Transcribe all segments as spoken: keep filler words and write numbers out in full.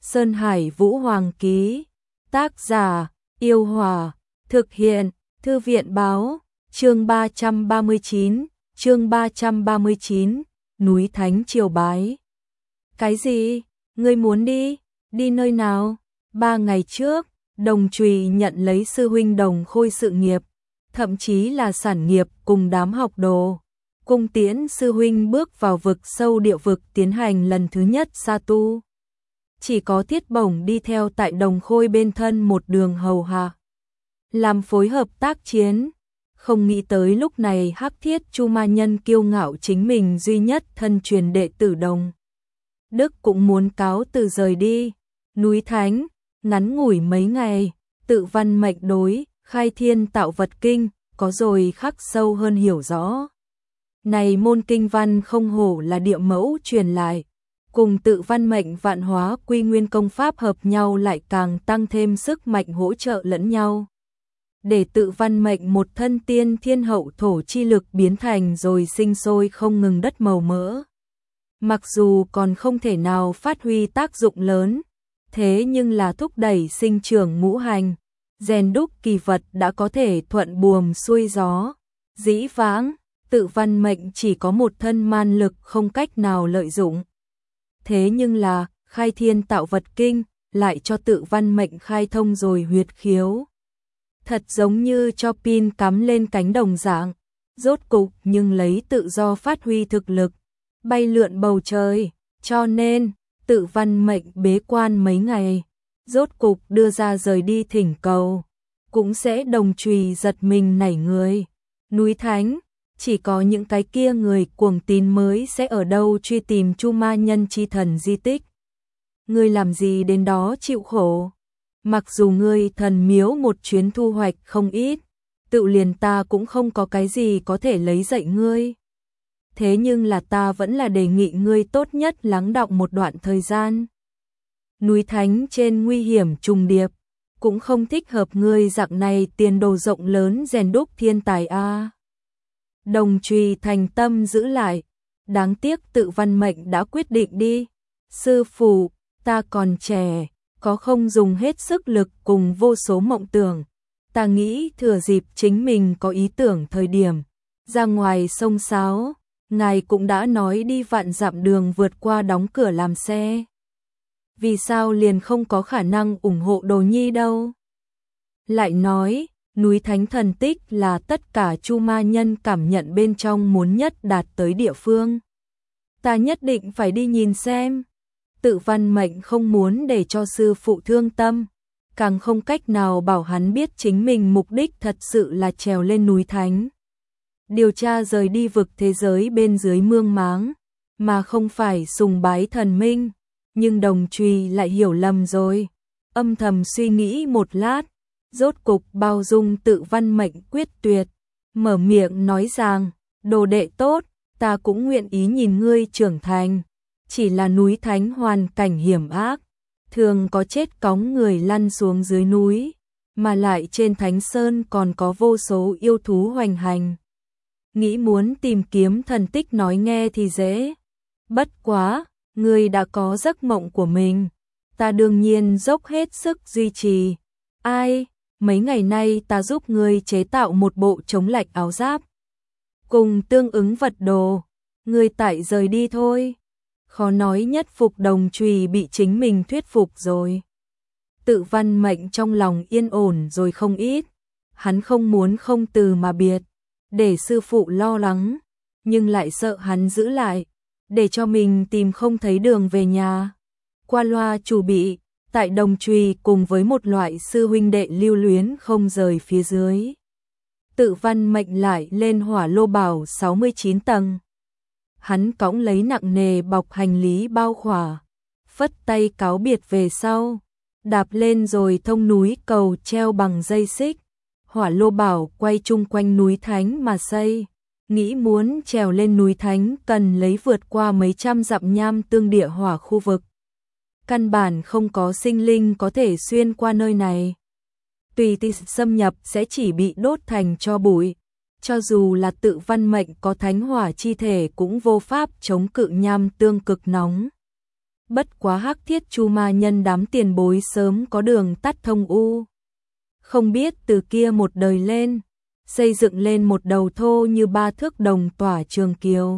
Sơn Hải Vũ Hoàng ký. Tác giả, Yêu Hòa. Thực hiện, Thư viện báo. Chương ba trăm ba mươi chín, chương ba trăm ba mươi chín, núi Thánh triều bái. Cái gì? Ngươi muốn đi? Đi nơi nào? Ba ngày trước, Đồng Trùy nhận lấy sư huynh Đồng Khôi sự nghiệp, thậm chí là sản nghiệp cùng đám học đồ. Cung tiễn sư huynh bước vào vực sâu địa vực tiến hành lần thứ nhất sa tu. Chỉ có Thiết Bổng đi theo tại Đồng Khôi bên thân một đường hầu hạ, làm phối hợp tác chiến. Không nghĩ tới lúc này Hắc Thiết Chu Ma Nhân kiêu ngạo chính mình duy nhất thân truyền đệ tử Đồng Đức cũng muốn cáo từ rời đi. Núi Thánh, ngắn ngủi mấy ngày, Tự Văn Mệnh đối Khai Thiên Tạo Vật Kinh có rồi khắc sâu hơn hiểu rõ. Này môn kinh văn không hổ là địa mẫu truyền lại, cùng Tự Văn Mệnh Vạn Hóa Quy Nguyên công pháp hợp nhau lại càng tăng thêm sức mạnh hỗ trợ lẫn nhau. Để Tự Văn Mệnh một thân tiên thiên hậu thổ chi lực biến thành rồi sinh sôi không ngừng đất màu mỡ. Mặc dù còn không thể nào phát huy tác dụng lớn, thế nhưng là thúc đẩy sinh trưởng ngũ hành, rèn đúc kỳ vật đã có thể thuận buồm xuôi gió. Dĩ vãng, Tự Văn Mệnh chỉ có một thân man lực không cách nào lợi dụng. Thế nhưng là, Khai Thiên Tạo Vật Kinh lại cho Tự Văn Mệnh khai thông rồi huyệt khiếu. Thật giống như cho pin cắm lên cánh đồng dạng, rốt cục nhưng lấy tự do phát huy thực lực, bay lượn bầu trời, cho nên Tự Văn Mệnh bế quan mấy ngày, rốt cục đưa ra rời đi thỉnh cầu, cũng sẽ Đồng Trùy giật mình nảy người. Núi Thánh, chỉ có những cái kia người cuồng tín mới sẽ ở đâu truy tìm Chu Ma Nhân chi thần di tích. Ngươi làm gì đến đó chịu khổ? Mặc dù ngươi thần miếu một chuyến thu hoạch không ít, tự liền ta cũng không có cái gì có thể lấy dạy ngươi. Thế nhưng là ta vẫn là đề nghị ngươi tốt nhất lắng đọng một đoạn thời gian. Núi Thánh trên nguy hiểm trùng điệp, cũng không thích hợp ngươi dạng này tiền đồ rộng lớn rèn đúc thiên tài a. À. Đồng Trùy thành tâm giữ lại, đáng tiếc Tự Văn Mệnh đã quyết định đi. Sư phụ, ta còn trẻ, có không dùng hết sức lực cùng vô số mộng tưởng. Ta nghĩ thừa dịp chính mình có ý tưởng thời điểm, ra ngoài sông sáo, ngài cũng đã nói đi vạn dặm đường vượt qua đóng cửa làm xe. Vì sao liền không có khả năng ủng hộ đồ nhi đâu? Lại nói, núi Thánh thần tích là tất cả Chu Ma Nhân cảm nhận bên trong muốn nhất đạt tới địa phương. Ta nhất định phải đi nhìn xem. Tự Văn Mệnh không muốn để cho sư phụ thương tâm, càng không cách nào bảo hắn biết chính mình mục đích thật sự là trèo lên núi Thánh. Điều tra rời đi vực thế giới bên dưới mương máng, mà không phải sùng bái thần minh. Nhưng Đồng Trùy lại hiểu lầm rồi, âm thầm suy nghĩ một lát, rốt cục bao dung Tự Văn Mệnh quyết tuyệt, mở miệng nói rằng, đồ đệ tốt, ta cũng nguyện ý nhìn ngươi trưởng thành. Chỉ là núi Thánh hoàn cảnh hiểm ác, thường có chết cóng người lăn xuống dưới núi, mà lại trên Thánh Sơn còn có vô số yêu thú hoành hành. Nghĩ muốn tìm kiếm thần tích nói nghe thì dễ, bất quá, ngươi đã có giấc mộng của mình, ta đương nhiên dốc hết sức duy trì. Ai, mấy ngày nay ta giúp ngươi chế tạo một bộ chống lạnh áo giáp, cùng tương ứng vật đồ, ngươi tại rời đi thôi. Khó nói nhất phục Đồng Trùy bị chính mình thuyết phục rồi. Tự Văn Mệnh trong lòng yên ổn rồi không ít, hắn không muốn không từ mà biệt, để sư phụ lo lắng, nhưng lại sợ hắn giữ lại, để cho mình tìm không thấy đường về nhà. Qua loa chủ bị, tại Đồng Trùy cùng với một loại sư huynh đệ lưu luyến không rời phía dưới. Tự Văn Mệnh lại lên hỏa lô bảo sáu mươi chín tầng. Hắn cõng lấy nặng nề bọc hành lý bao khỏa, phất tay cáo biệt về sau, đạp lên rồi thông núi cầu treo bằng dây xích. Hỏa lô bảo quay chung quanh núi Thánh mà xây, nghĩ muốn trèo lên núi Thánh cần lấy vượt qua mấy trăm dặm nham tương địa hỏa khu vực. Căn bản không có sinh linh có thể xuyên qua nơi này. Tùy tiện xâm nhập sẽ chỉ bị đốt thành tro bụi. Cho dù là Tự Văn Mệnh có thánh hỏa chi thể cũng vô pháp chống cự nham tương cực nóng. Bất quá Hắc Thiết Chu ma nhân đám tiền bối sớm có đường tắt thông u. Không biết từ kia một đời lên, xây dựng lên một đầu thô như ba thước đồng tỏa trường kiều.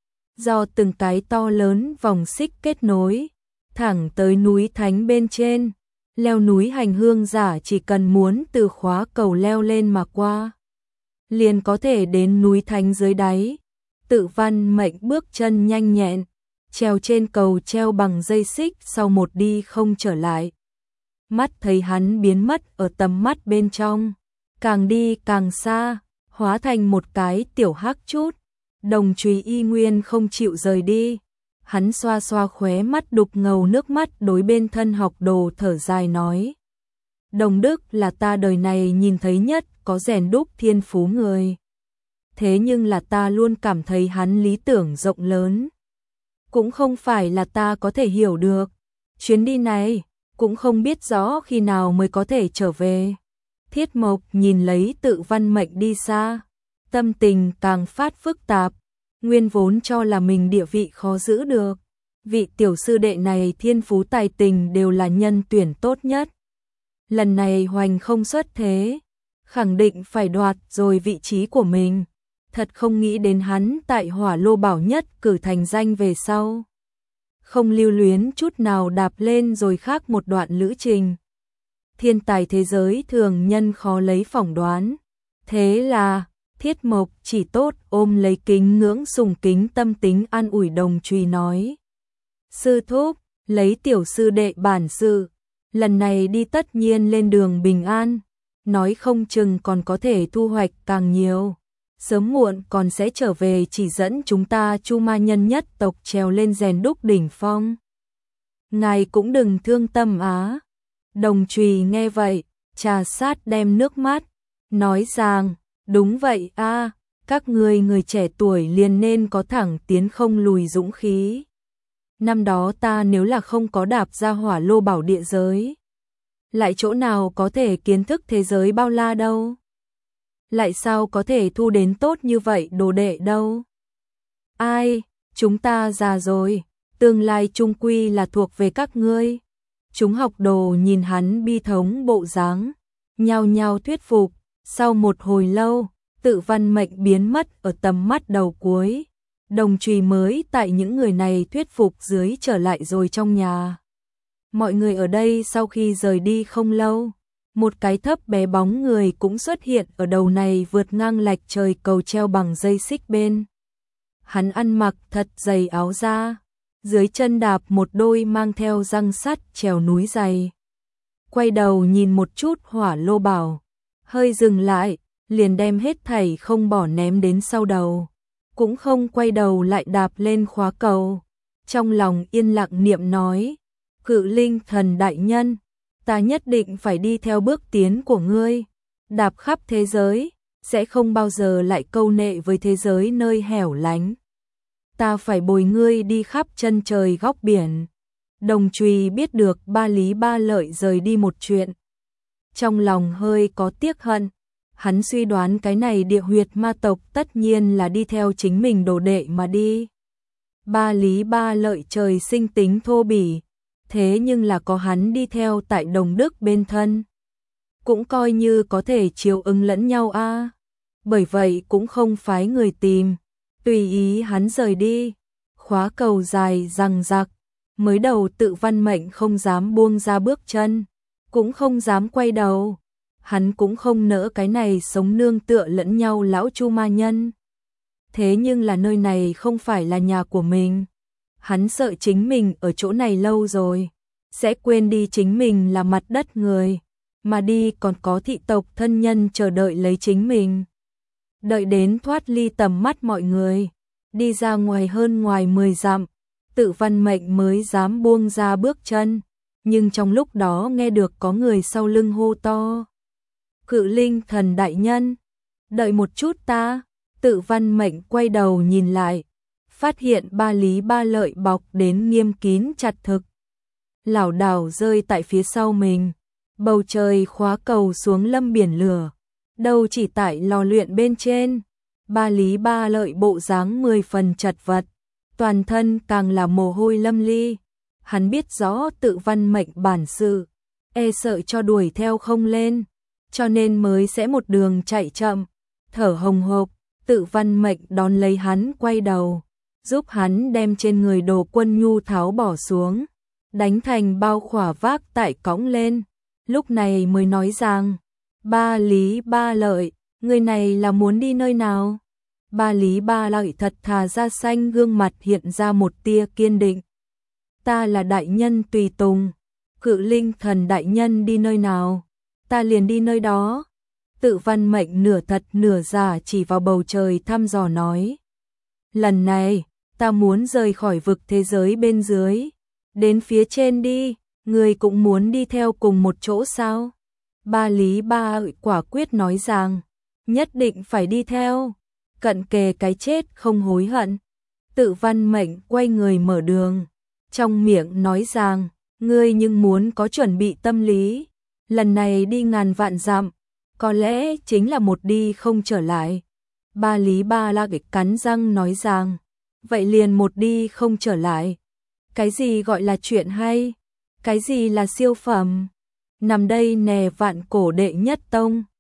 Do từng cái to lớn vòng xích kết nối, thẳng tới núi Thánh bên trên, leo núi hành hương giả chỉ cần muốn từ khóa cầu leo lên mà qua, liền có thể đến núi Thánh dưới đáy. Tự Văn Mệnh bước chân nhanh nhẹn, treo trên cầu treo bằng dây xích sau một đi không trở lại. Mắt thấy hắn biến mất ở tầm mắt bên trong, càng đi càng xa, hóa thành một cái tiểu hắc chút. Đồng Trùy y nguyên không chịu rời đi. Hắn xoa xoa khóe mắt đục ngầu nước mắt, đối bên thân học đồ thở dài nói: Đồng Đức là ta đời này nhìn thấy nhất có rèn đúc thiên phú người. Thế nhưng là ta luôn cảm thấy hắn lý tưởng rộng lớn. Cũng không phải là ta có thể hiểu được. Chuyến đi này, cũng không biết rõ khi nào mới có thể trở về. Thiết Mộc nhìn lấy Tự Văn Mệnh đi xa, tâm tình càng phát phức tạp. Nguyên vốn cho là mình địa vị khó giữ được. Vị tiểu sư đệ này thiên phú tài tình đều là nhân tuyển tốt nhất. Lần này hoành không xuất thế, khẳng định phải đoạt rồi vị trí của mình. Thật không nghĩ đến hắn tại Hỏa Lô Bảo Nhất cử thành danh về sau, không lưu luyến chút nào đạp lên rồi khác một đoạn lữ trình. Thiên tài thế giới thường nhân khó lấy phỏng đoán. Thế là Thiết Mộc chỉ tốt ôm lấy kính ngưỡng sùng kính tâm tính an ủi Đồng Trùy nói: Sư thúc, lấy tiểu sư đệ bản sự, lần này đi tất nhiên lên đường bình an, nói không chừng còn có thể thu hoạch càng nhiều. Sớm muộn còn sẽ trở về chỉ dẫn chúng ta Chu ma nhân nhất tộc trèo lên rèn đúc đỉnh phong. Ngài cũng đừng thương tâm á. Đồng Trùy nghe vậy, trà sát đem nước mắt, nói rằng: Đúng vậy a, các ngươi người trẻ tuổi liền nên có thẳng tiến không lùi dũng khí. Năm đó ta nếu là không có đạp ra Hỏa Lô Bảo địa giới, lại chỗ nào có thể kiến thức thế giới bao la đâu. Lại sao có thể thu đến tốt như vậy đồ đệ đâu. Ai, chúng ta già rồi, tương lai chung quy là thuộc về các ngươi. Chúng học đồ nhìn hắn bi thống bộ dáng, nhao nhao thuyết phục. Sau một hồi lâu, Tự Văn Mệnh biến mất ở tầm mắt đầu cuối. Đồng Trùy mới tại những người này thuyết phục dưới trở lại rồi trong nhà. Mọi người ở đây sau khi rời đi không lâu, một cái thấp bé bóng người cũng xuất hiện ở đầu này vượt ngang lạch trời cầu treo bằng dây xích bên. Hắn ăn mặc thật dày áo da, dưới chân đạp một đôi mang theo răng sắt trèo núi dày. Quay đầu nhìn một chút Hỏa Lô Bảo, hơi dừng lại, liền đem hết thảy không bỏ ném đến sau đầu, cũng không quay đầu lại đạp lên khóa cầu. Trong lòng yên lặng niệm nói: Cự Linh Thần đại nhân, ta nhất định phải đi theo bước tiến của ngươi, đạp khắp thế giới, sẽ không bao giờ lại câu nệ với thế giới nơi hẻo lánh. Ta phải bồi ngươi đi khắp chân trời góc biển. Đồng Trùy biết được Ba Lý Ba Lợi rời đi một chuyện, trong lòng hơi có tiếc hận. Hắn suy đoán cái này địa huyệt ma tộc tất nhiên là đi theo chính mình đồ đệ mà đi. Ba Lý Ba Lợi trời sinh tính thô bỉ, thế nhưng là có hắn đi theo tại Đồng Đức bên thân, cũng coi như có thể chiều ứng lẫn nhau a. À. Bởi vậy cũng không phái người tìm, tùy ý hắn rời đi. Khóa cầu dài răng rặc, mới đầu Tự Văn Mệnh không dám buông ra bước chân, cũng không dám quay đầu. Hắn cũng không nỡ cái này sống nương tựa lẫn nhau lão Chu ma nhân. Thế nhưng là nơi này không phải là nhà của mình. Hắn sợ chính mình ở chỗ này lâu rồi, sẽ quên đi chính mình là mặt đất người, mà đi còn có thị tộc thân nhân chờ đợi lấy chính mình. Đợi đến thoát ly tầm mắt mọi người, đi ra ngoài hơn ngoài mười dặm, Tự Văn Mệnh mới dám buông ra bước chân, nhưng trong lúc đó nghe được có người sau lưng hô to: Cự Linh Thần đại nhân, đợi một chút ta. Tự Văn Mệnh quay đầu nhìn lại, phát hiện Ba Lý Ba Lợi bọc đến nghiêm kín chặt thực, lảo đảo rơi tại phía sau mình. Bầu trời khóa cầu xuống lâm biển lửa, đâu chỉ tại lò luyện bên trên. Ba Lý Ba Lợi bộ dáng mười phần chật vật, toàn thân càng là mồ hôi lâm ly. hắn biết rõ Tự Văn Mệnh bản sự, e sợ cho đuổi theo không lên, cho nên mới sẽ một đường chạy chậm, thở hồng hộc. Tự Văn Mệnh đón lấy hắn quay đầu, giúp hắn đem trên người đồ quân nhu tháo bỏ xuống, đánh thành bao khỏa vác tại cõng lên, lúc này mới nói rằng, Ba Lý Ba Lợi, người này là muốn đi nơi nào? Ba Lý Ba Lợi thật thà ra xanh, gương mặt hiện ra một tia kiên định. Ta là đại nhân tùy tùng, Cự Linh Thần đại nhân đi nơi nào, ta liền đi nơi đó. Tự Văn Mệnh nửa thật nửa giả chỉ vào bầu trời thăm dò nói. Lần này, ta muốn rời khỏi vực thế giới bên dưới, đến phía trên đi, người cũng muốn đi theo cùng một chỗ sao? Ba Lý Ba Lợi quả quyết nói rằng, nhất định phải đi theo, cận kề cái chết không hối hận. Tự Văn Mệnh quay người mở đường, trong miệng nói rằng, ngươi nhưng muốn có chuẩn bị tâm lý, lần này đi ngàn vạn dặm, có lẽ chính là một đi không trở lại. Ba Lý Ba Lợi cắn răng nói rằng, vậy liền một đi không trở lại. Cái gì gọi là chuyện hay? Cái gì là siêu phẩm? Nằm đây nè vạn cổ đệ nhất tông.